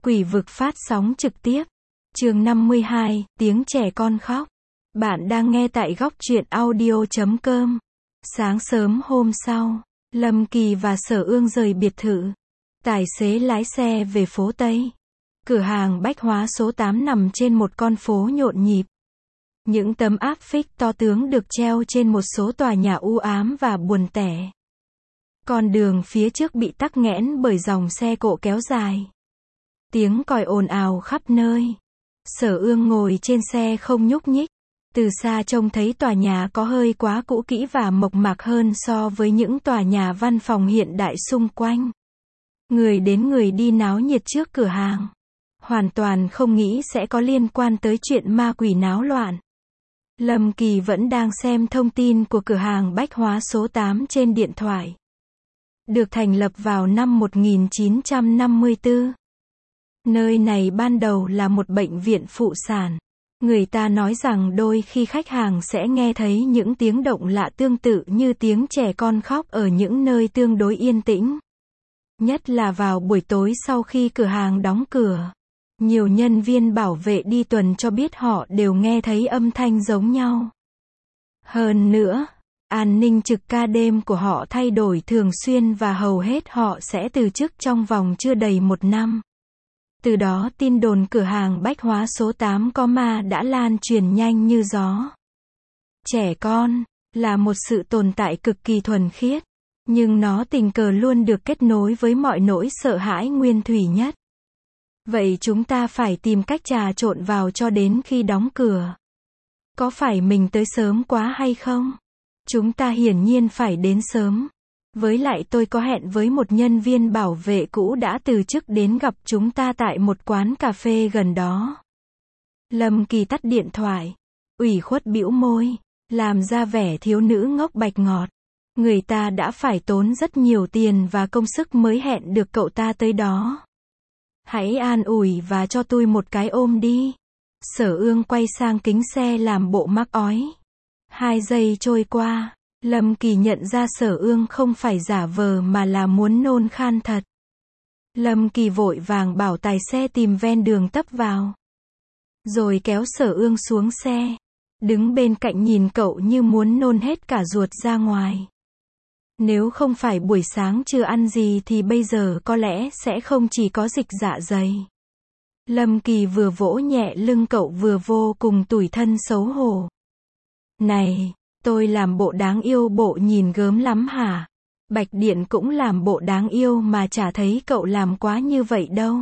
Quỷ vực phát sóng trực tiếp. Chương 52, tiếng trẻ con khóc. Bạn đang nghe tại góc truyện audio.com. Sáng sớm hôm sau, Lâm Kỳ và Sở Ương rời biệt thự. Tài xế lái xe về phố Tây. Cửa hàng bách hóa số 8 nằm trên một con phố nhộn nhịp. Những tấm áp phích to tướng được treo trên một số tòa nhà u ám và buồn tẻ. Con đường phía trước bị tắc nghẽn bởi dòng xe cộ kéo dài. Tiếng còi ồn ào khắp nơi. Sở Ương ngồi trên xe không nhúc nhích. Từ xa trông thấy tòa nhà có hơi quá cũ kỹ và mộc mạc hơn so với những tòa nhà văn phòng hiện đại xung quanh. Người đến người đi náo nhiệt trước cửa hàng. Hoàn toàn không nghĩ sẽ có liên quan tới chuyện ma quỷ náo loạn. Lâm Kỳ vẫn đang xem thông tin của cửa hàng bách hóa số 8 trên điện thoại. Được thành lập vào năm 1954. Nơi này ban đầu là một bệnh viện phụ sản. Người ta nói rằng đôi khi khách hàng sẽ nghe thấy những tiếng động lạ tương tự như tiếng trẻ con khóc ở những nơi tương đối yên tĩnh. Nhất là vào buổi tối sau khi cửa hàng đóng cửa. Nhiều nhân viên bảo vệ đi tuần cho biết họ đều nghe thấy âm thanh giống nhau. Hơn nữa, an ninh trực ca đêm của họ thay đổi thường xuyên và hầu hết họ sẽ từ chức trong vòng chưa đầy một năm. Từ đó tin đồn cửa hàng bách hóa số 8 có ma đã lan truyền nhanh như gió. Trẻ con là một sự tồn tại cực kỳ thuần khiết, nhưng nó tình cờ luôn được kết nối với mọi nỗi sợ hãi nguyên thủy nhất. Vậy chúng ta phải tìm cách trà trộn vào cho đến khi đóng cửa. Có phải mình tới sớm quá hay không? Chúng ta hiển nhiên phải đến sớm. Với lại tôi có hẹn với một nhân viên bảo vệ cũ đã từ chức đến gặp chúng ta tại một quán cà phê gần đó. Lâm Kỳ tắt điện thoại. Ủy khuất bĩu môi. Làm ra vẻ thiếu nữ ngốc bạch ngọt. Người ta đã phải tốn rất nhiều tiền và công sức mới hẹn được cậu ta tới đó. Hãy an ủi và cho tôi một cái ôm đi. Sở Ương quay sang kính xe làm bộ mắc ói. 2 giây trôi qua. Lâm Kỳ nhận ra Sở Ương không phải giả vờ mà là muốn nôn khan thật. Lâm Kỳ vội vàng bảo tài xe tìm ven đường tấp vào. Rồi kéo Sở Ương xuống xe. Đứng bên cạnh nhìn cậu như muốn nôn hết cả ruột ra ngoài. Nếu không phải buổi sáng chưa ăn gì thì bây giờ có lẽ sẽ không chỉ có dịch dạ dày. Lâm Kỳ vừa vỗ nhẹ lưng cậu vừa vô cùng tủi thân xấu hổ. Này, tôi làm bộ đáng yêu bộ nhìn gớm lắm hả? Bạch Điện cũng làm bộ đáng yêu mà chả thấy cậu làm quá như vậy đâu.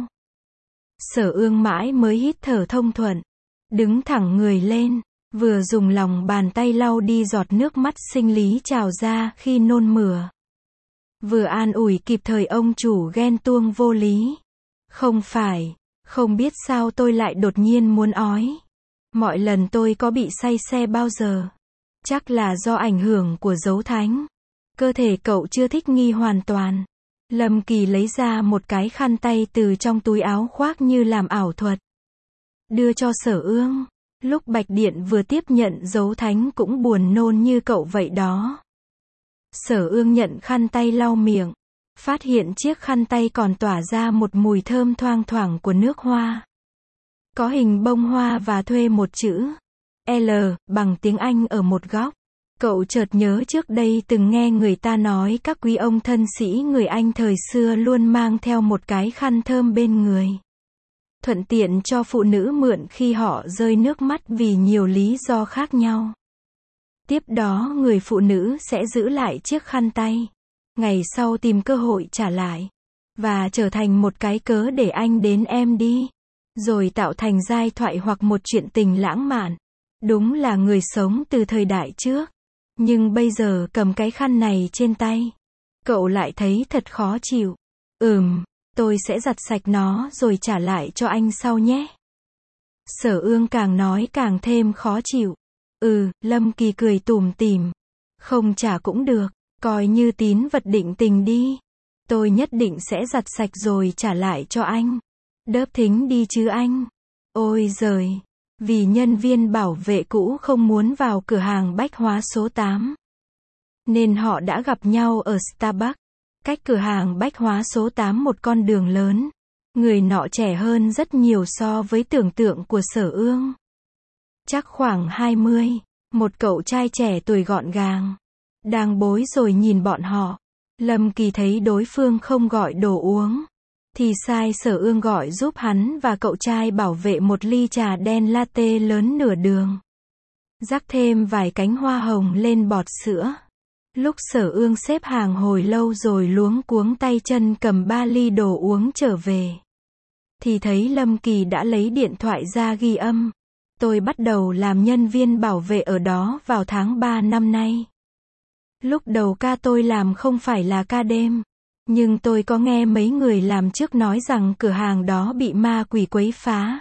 Sở Ương mãi mới hít thở thông thuận. Đứng thẳng người lên. Vừa dùng lòng bàn tay lau đi giọt nước mắt sinh lý trào ra khi nôn mửa. Vừa an ủi kịp thời ông chủ ghen tuông vô lý. Không phải, không biết sao tôi lại đột nhiên muốn ói. Mọi lần tôi có bị say xe bao giờ. Chắc là do ảnh hưởng của dấu thánh. Cơ thể cậu chưa thích nghi hoàn toàn. Lâm Kỳ lấy ra một cái khăn tay từ trong túi áo khoác như làm ảo thuật. Đưa cho Sở Ương. Lúc Bạch Điện vừa tiếp nhận dấu thánh cũng buồn nôn như cậu vậy đó. Sở Ương nhận khăn tay lau miệng. Phát hiện chiếc khăn tay còn tỏa ra một mùi thơm thoang thoảng của nước hoa. Có hình bông hoa và thuê một chữ L bằng tiếng Anh ở một góc. Cậu chợt nhớ trước đây từng nghe người ta nói các quý ông thân sĩ người Anh thời xưa luôn mang theo một cái khăn thơm bên người. Thuận tiện cho phụ nữ mượn khi họ rơi nước mắt vì nhiều lý do khác nhau. Tiếp đó người phụ nữ sẽ giữ lại chiếc khăn tay. Ngày sau tìm cơ hội trả lại. Và trở thành một cái cớ để anh đến em đi. Rồi tạo thành giai thoại hoặc một chuyện tình lãng mạn. Đúng là người sống từ thời đại trước. Nhưng bây giờ cầm cái khăn này trên tay. Cậu lại thấy thật khó chịu. Tôi sẽ giặt sạch nó rồi trả lại cho anh sau nhé. Sở Ương càng nói càng thêm khó chịu. Lâm Kỳ cười tủm tỉm. Không trả cũng được, coi như tín vật định tình đi. Tôi nhất định sẽ giặt sạch rồi trả lại cho anh. Đớp thính đi chứ anh. Ôi giời, vì nhân viên bảo vệ cũ không muốn vào cửa hàng bách hóa số 8. Nên họ đã gặp nhau ở Starbucks. Cách cửa hàng bách hóa số 8 một con đường lớn. Người nọ trẻ hơn rất nhiều so với tưởng tượng của Sở Ương. Chắc khoảng 20, một cậu trai trẻ tuổi gọn gàng. Đang bối rồi nhìn bọn họ. Lâm Kỳ thấy đối phương không gọi đồ uống, thì sai Sở Ương gọi giúp hắn và cậu trai bảo vệ một ly trà đen latte lớn nửa đường. Rắc thêm vài cánh hoa hồng lên bọt sữa. Lúc Sở Ương xếp hàng hồi lâu rồi luống cuống tay chân cầm 3 ly đồ uống trở về, thì thấy Lâm Kỳ đã lấy điện thoại ra ghi âm. Tôi bắt đầu làm nhân viên bảo vệ ở đó vào tháng 3 năm nay. Lúc đầu ca tôi làm không phải là ca đêm, nhưng tôi có nghe mấy người làm trước nói rằng cửa hàng đó bị ma quỷ quấy phá.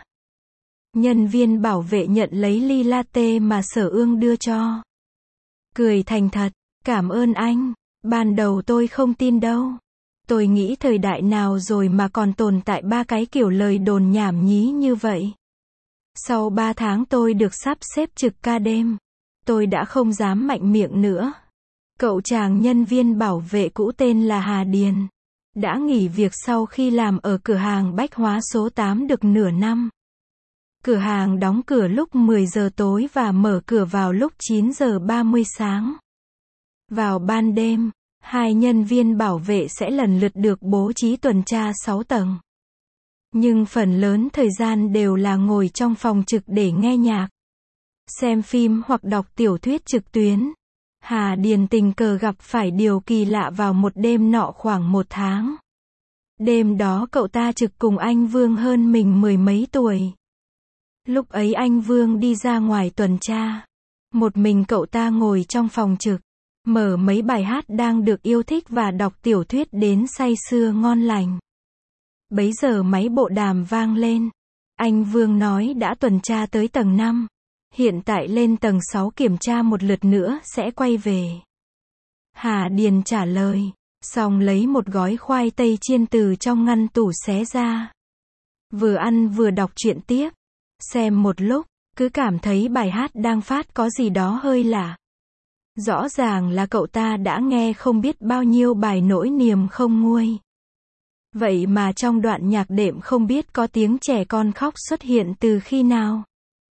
Nhân viên bảo vệ nhận lấy ly latte mà Sở Ương đưa cho. Cười thành thật, cảm ơn anh. Ban đầu tôi không tin đâu. Tôi nghĩ thời đại nào rồi mà còn tồn tại 3 cái kiểu lời đồn nhảm nhí như vậy. Sau 3 tháng tôi được sắp xếp trực ca đêm. Tôi đã không dám mạnh miệng nữa. Cậu chàng nhân viên bảo vệ cũ tên là Hà Điền. Đã nghỉ việc sau khi làm ở cửa hàng bách hóa số 8 được nửa năm. Cửa hàng đóng cửa lúc 10 giờ tối và mở cửa vào lúc 9 giờ 30 sáng. Vào ban đêm, 2 nhân viên bảo vệ sẽ lần lượt được bố trí tuần tra 6 tầng. Nhưng phần lớn thời gian đều là ngồi trong phòng trực để nghe nhạc, xem phim hoặc đọc tiểu thuyết trực tuyến. Hà Điền tình cờ gặp phải điều kỳ lạ vào một đêm nọ khoảng 1 tháng. Đêm đó cậu ta trực cùng anh Vương hơn mình 10 mấy tuổi. Lúc ấy anh Vương đi ra ngoài tuần tra. Một mình cậu ta ngồi trong phòng trực, mở mấy bài hát đang được yêu thích và đọc tiểu thuyết đến say sưa ngon lành. Bấy giờ máy bộ đàm vang lên. Anh Vương nói đã tuần tra tới tầng 5. Hiện tại lên tầng 6 kiểm tra một lượt nữa sẽ quay về. Hà Điền trả lời, xong lấy một gói khoai tây chiên từ trong ngăn tủ xé ra. Vừa ăn vừa đọc truyện tiếp. Xem một lúc, cứ cảm thấy bài hát đang phát có gì đó hơi lạ. Rõ ràng là cậu ta đã nghe không biết bao nhiêu bài nỗi niềm không nguôi. Vậy mà trong đoạn nhạc đệm không biết có tiếng trẻ con khóc xuất hiện từ khi nào.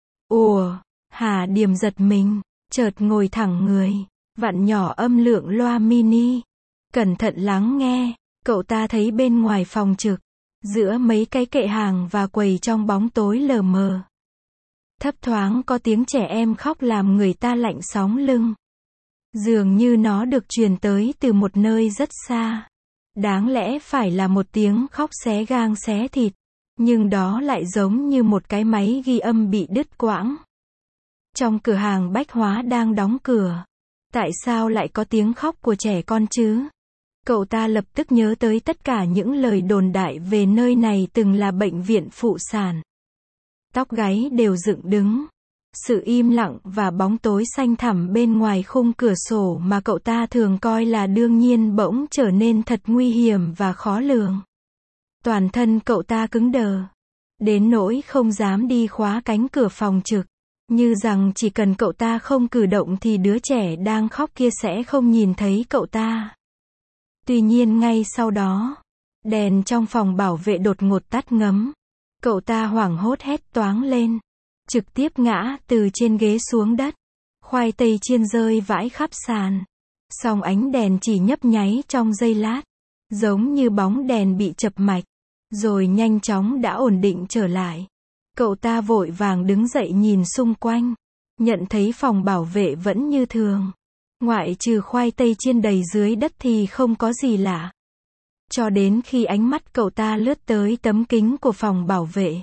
Ủa, Hà Điềm giật mình, chợt ngồi thẳng người, vặn nhỏ âm lượng loa mini. Cẩn thận lắng nghe, cậu ta thấy bên ngoài phòng trực, giữa mấy cái kệ hàng và quầy trong bóng tối lờ mờ, thấp thoáng có tiếng trẻ em khóc làm người ta lạnh sóng lưng. Dường như nó được truyền tới từ một nơi rất xa. Đáng lẽ phải là một tiếng khóc xé gang xé thịt, nhưng đó lại giống như một cái máy ghi âm bị đứt quãng. Trong cửa hàng bách hóa đang đóng cửa, tại sao lại có tiếng khóc của trẻ con chứ? Cậu ta lập tức nhớ tới tất cả những lời đồn đại về nơi này từng là bệnh viện phụ sản. Tóc gáy đều dựng đứng. Sự im lặng và bóng tối xanh thẳm bên ngoài khung cửa sổ mà cậu ta thường coi là đương nhiên bỗng trở nên thật nguy hiểm và khó lường. Toàn thân cậu ta cứng đờ, đến nỗi không dám đi khóa cánh cửa phòng trực, như rằng chỉ cần cậu ta không cử động thì đứa trẻ đang khóc kia sẽ không nhìn thấy cậu ta. Tuy nhiên ngay sau đó, đèn trong phòng bảo vệ đột ngột tắt ngấm. Cậu ta hoảng hốt hét toáng lên, trực tiếp ngã từ trên ghế xuống đất. Khoai tây chiên rơi vãi khắp sàn. Song ánh đèn chỉ nhấp nháy trong giây lát, giống như bóng đèn bị chập mạch, rồi nhanh chóng đã ổn định trở lại. Cậu ta vội vàng đứng dậy nhìn xung quanh, nhận thấy phòng bảo vệ vẫn như thường. Ngoại trừ khoai tây chiên đầy dưới đất thì không có gì lạ. Cho đến khi ánh mắt cậu ta lướt tới tấm kính của phòng bảo vệ.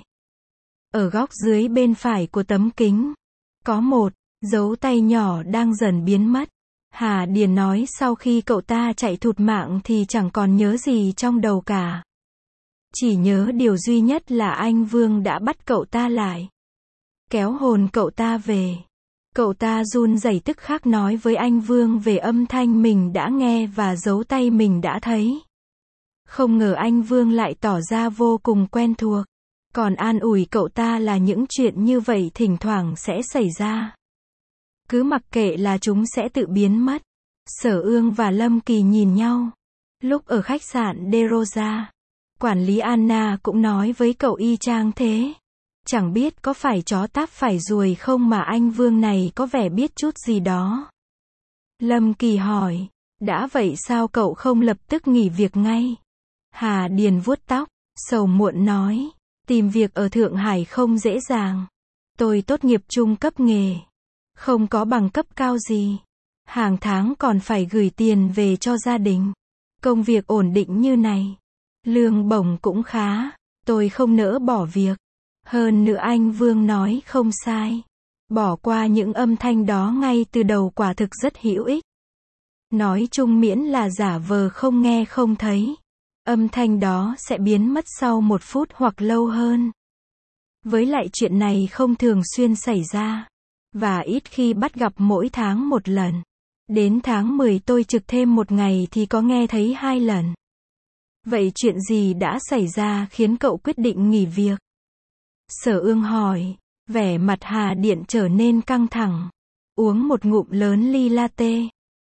Ở góc dưới bên phải của tấm kính, có một dấu tay nhỏ đang dần biến mất. Hà Điền nói sau khi cậu ta chạy thụt mạng thì chẳng còn nhớ gì trong đầu cả. Chỉ nhớ điều duy nhất là anh Vương đã bắt cậu ta lại, kéo hồn cậu ta về. Cậu ta run rẩy tức khắc nói với anh Vương về âm thanh mình đã nghe và dấu tay mình đã thấy. Không ngờ anh Vương lại tỏ ra vô cùng quen thuộc, còn an ủi cậu ta là những chuyện như vậy thỉnh thoảng sẽ xảy ra. Cứ mặc kệ là chúng sẽ tự biến mất. Sở Ương và Lâm Kỳ nhìn nhau. Lúc ở khách sạn De Rosa, Quản lý Anna cũng nói với cậu y chang thế. Chẳng biết có phải chó táp phải ruồi không mà anh Vương này có vẻ biết chút gì đó. Lâm Kỳ hỏi, đã vậy sao cậu không lập tức nghỉ việc ngay? Hà Điền vuốt tóc, sầu muộn nói, tìm việc ở Thượng Hải không dễ dàng. Tôi tốt nghiệp trung cấp nghề, không có bằng cấp cao gì. Hàng tháng còn phải gửi tiền về cho gia đình. Công việc ổn định như này, lương bổng cũng khá, tôi không nỡ bỏ việc. Hơn nữa anh Vương nói không sai. Bỏ qua những âm thanh đó ngay từ đầu quả thực rất hữu ích. Nói chung miễn là giả vờ không nghe không thấy. Âm thanh đó sẽ biến mất sau 1 phút hoặc lâu hơn. Với lại chuyện này không thường xuyên xảy ra. Và ít khi bắt gặp mỗi tháng 1 lần. Đến tháng 10 tôi trực thêm 1 ngày thì có nghe thấy 2 lần. Vậy chuyện gì đã xảy ra khiến cậu quyết định nghỉ việc? Sở Ương hỏi, vẻ mặt Hà Điện trở nên căng thẳng. Uống một ngụm lớn ly latte.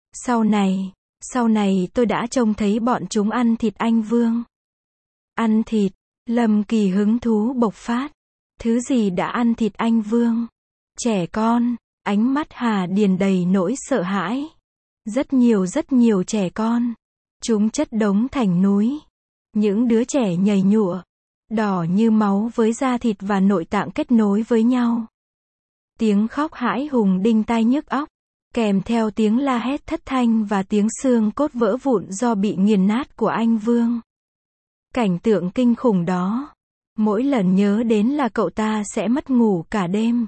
Sau này tôi đã trông thấy bọn chúng ăn thịt anh Vương. Ăn thịt, Lâm Kỳ hứng thú bộc phát. Thứ gì đã ăn thịt anh Vương? Trẻ con, ánh mắt Hà Điền đầy nỗi sợ hãi. Rất nhiều trẻ con. Chúng chất đống thành núi. Những đứa trẻ nhầy nhụa, đỏ như máu với da thịt và nội tạng kết nối với nhau. Tiếng khóc hãi hùng đinh tai nhức óc, kèm theo tiếng la hét thất thanh và tiếng xương cốt vỡ vụn do bị nghiền nát của anh Vương. Cảnh tượng kinh khủng đó, mỗi lần nhớ đến là cậu ta sẽ mất ngủ cả đêm.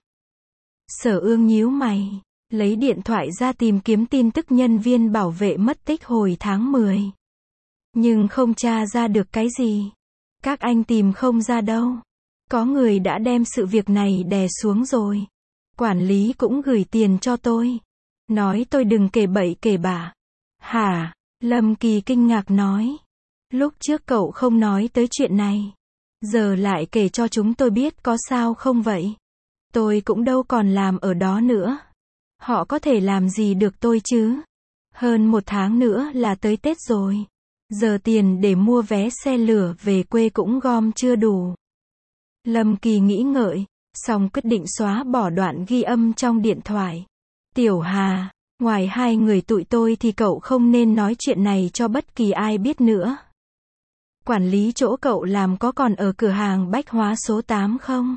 Sở Ương nhíu mày, lấy điện thoại ra tìm kiếm tin tức nhân viên bảo vệ mất tích hồi tháng 10. Nhưng không tra ra được cái gì. Các anh tìm không ra đâu. Có người đã đem sự việc này đè xuống rồi. Quản lý cũng gửi tiền cho tôi. Nói tôi đừng kể bậy kể bạ. Hả? Lâm Kỳ kinh ngạc nói. Lúc trước cậu không nói tới chuyện này. Giờ lại kể cho chúng tôi biết có sao không vậy? Tôi cũng đâu còn làm ở đó nữa. Họ có thể làm gì được tôi chứ? Hơn 1 tháng nữa là tới Tết rồi. Giờ tiền để mua vé xe lửa về quê cũng gom chưa đủ. Lâm Kỳ nghĩ ngợi, xong quyết định xóa bỏ đoạn ghi âm trong điện thoại. Tiểu Hà, ngoài 2 người tụi tôi thì cậu không nên nói chuyện này cho bất kỳ ai biết nữa. Quản lý chỗ cậu làm có còn ở cửa hàng bách hóa số 8 không?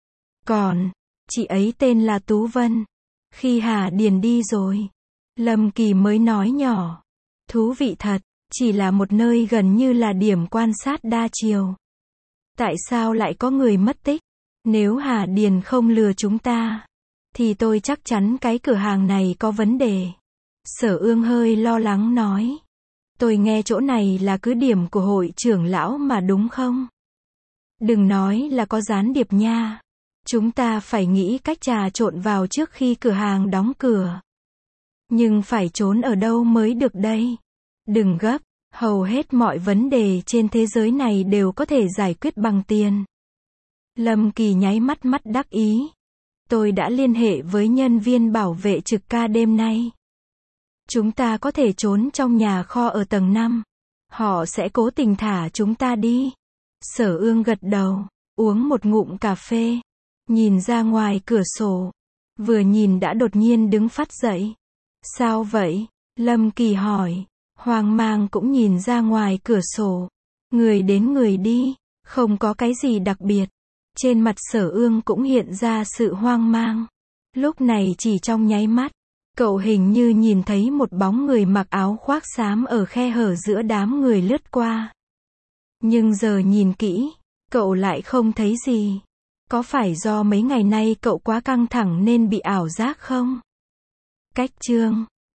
Còn, chị ấy tên là Tú Vân. Khi Hà Điền đi rồi, Lâm Kỳ mới nói nhỏ. Thú vị thật. Chỉ là một nơi gần như là điểm quan sát đa chiều. Tại sao lại có người mất tích? Nếu Hà Điền không lừa chúng ta, thì tôi chắc chắn cái cửa hàng này có vấn đề. Sở Ương hơi lo lắng nói. Tôi nghe chỗ này là cứ điểm của hội trưởng lão mà đúng không? Đừng nói là có gián điệp nha. Chúng ta phải nghĩ cách trà trộn vào trước khi cửa hàng đóng cửa. Nhưng phải trốn ở đâu mới được đây? Đừng gấp, hầu hết mọi vấn đề trên thế giới này đều có thể giải quyết bằng tiền. Lâm Kỳ nháy mắt đắc ý. Tôi đã liên hệ với nhân viên bảo vệ trực ca đêm nay. Chúng ta có thể trốn trong nhà kho ở tầng 5. Họ sẽ cố tình thả chúng ta đi. Sở Ương gật đầu, uống một ngụm cà phê, nhìn ra ngoài cửa sổ. Vừa nhìn đã đột nhiên đứng phắt dậy. Sao vậy? Lâm Kỳ hỏi. Hoang mang cũng nhìn ra ngoài cửa sổ. Người đến người đi, không có cái gì đặc biệt. Trên mặt Sở Ương cũng hiện ra sự hoang mang. Lúc này chỉ trong nháy mắt, cậu hình như nhìn thấy một bóng người mặc áo khoác xám ở khe hở giữa đám người lướt qua. Nhưng giờ nhìn kỹ, cậu lại không thấy gì. Có phải do mấy ngày nay cậu quá căng thẳng nên bị ảo giác không? Cách chương